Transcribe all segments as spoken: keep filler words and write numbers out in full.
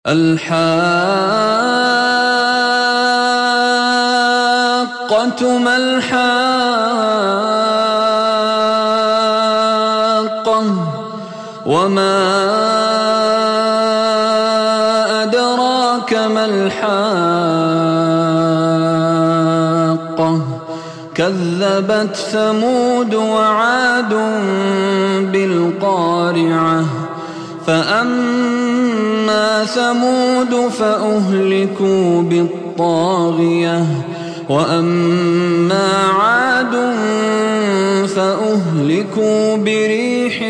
الحاقة ما الحاقة وما أدراك ما الحاقة كذبت ثمود وعاد بالقارعة فأما ثمود فأهلكوا بالطاغية وأما عاد فأهلكوا بريح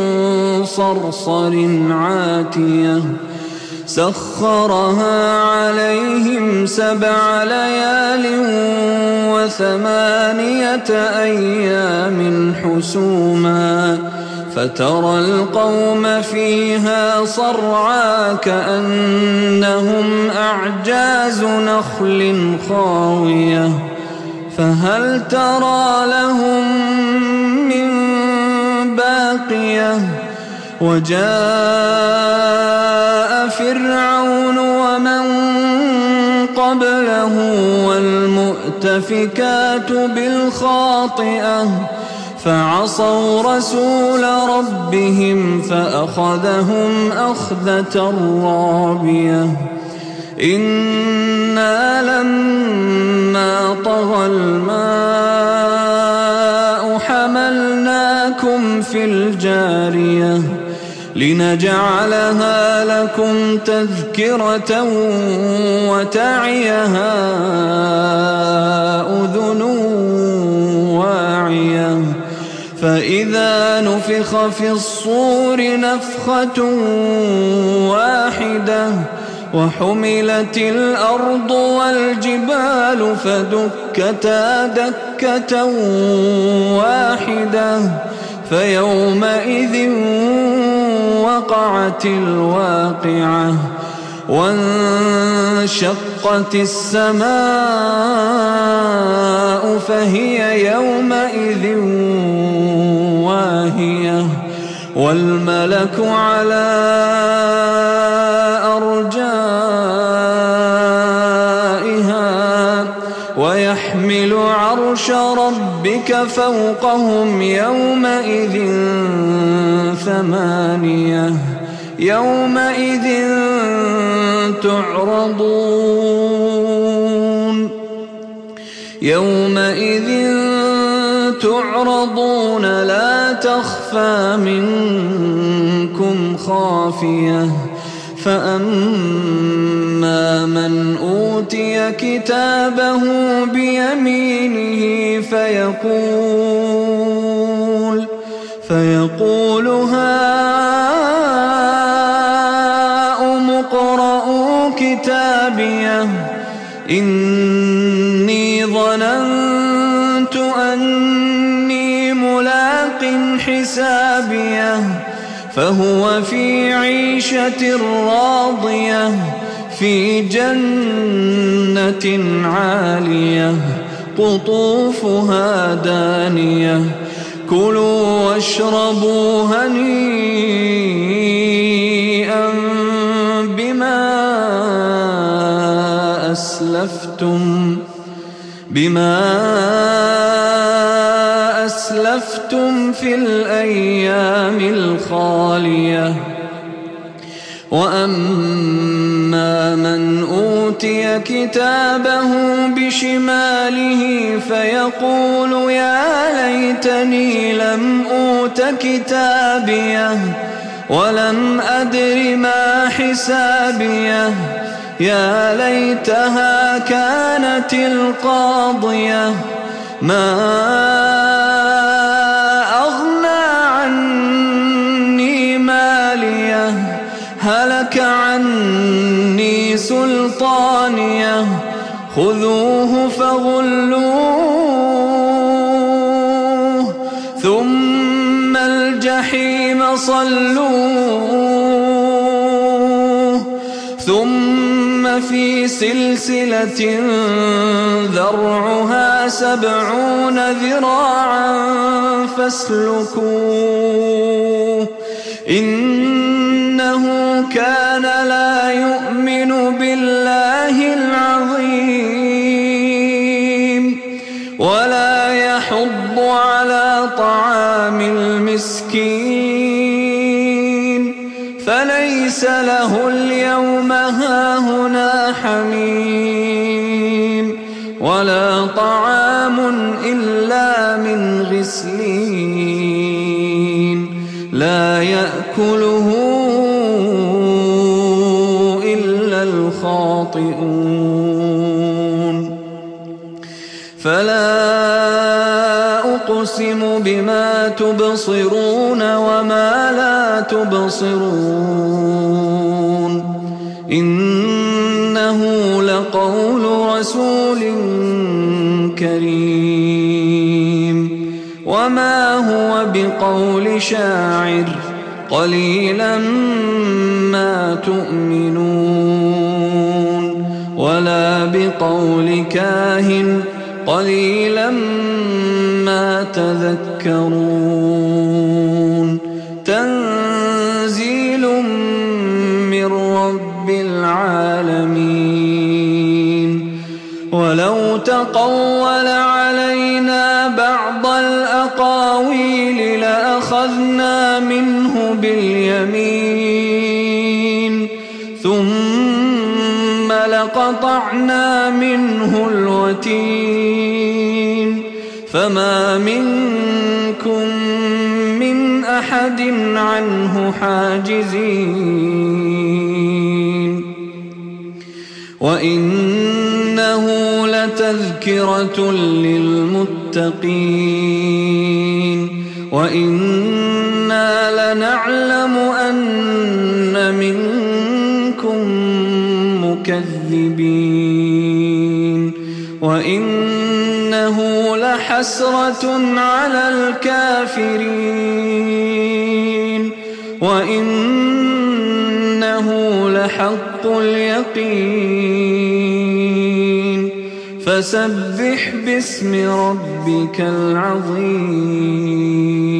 صرصر عاتية سخرها عليهم سبع ليال وثمانية أيام حسوما فترى القوم فيها صرعى كأنهم أعجاز نخل خاوية فهل ترى لهم من باقية وجاء فرعون ومن قبله والمؤتفكات بالخاطئة فعصوا رسول ربهم فأخذهم أخذة رابية إنا لما طغى الماء حملناكم في الجارية لنجعلها لكم تذكرة وتعيها أذن واعية فإذا نفخ في الصور نفخة واحدة وحملت الأرض والجبال فدكتا دكة واحدة فيومئذ وقعت الواقعة وانشقت السماء فهي يومئذ واهية والملك على أرجائها ويحمل عرش ربك فوقهم يومئذ ثمانية يومئذ تعرضون يومئذ تعرضون لا تخفى منكم خافية فأما من أوتي كتابه بيمينه فيقول فيقول هاؤم اقرءوا كتابيه إني ظننت أني ملاق حسابيه فهو في عيشة راضية في جنة عالية قطوفها دانية كلوا واشربوا هنيئا بما أسلفتم بما أسلفتم في الأيام الخالية وأما من أوتي كتابه بشماله فيقول يا ليتني لم أوت كتابيه ولم أدر ما حسابيه يا ليتها كانت القاضية ما أغنى عني ماليه هلك عني سلطانيه خذوه فغلوه ثم الجحيم صلوه ثم في سلسلة ذرعها سبعون ذراعا فاسلكوه إنه كان لا يؤمن بالله العظيم ولا يحض على طعام المسكين فليس له اليوم هاهنا حميم ولا طعام إلا من غسلين لا يأكله إلا الخاطئون فلا أقسم بما تبصرون وما لا تبصرون إنه لقول رسول كريم وما هو بقول شاعر قليلا ما تؤمنون ولا بقول كاهن قليلا ما تذكرون تنزيل من رب العالمين ولو تقول علينا بعض الأقاويل لأخذنا منه باليمين ثم لقطعنا منه الوتين فما منكم من أحد عنه حاجزين وإنه لتذكرة للمتقين وإنا لنعلم أن منكم مكذبين وإنه لحسرة على الكافرين وإنه لحق اليقين فسبح باسم ربك العظيم.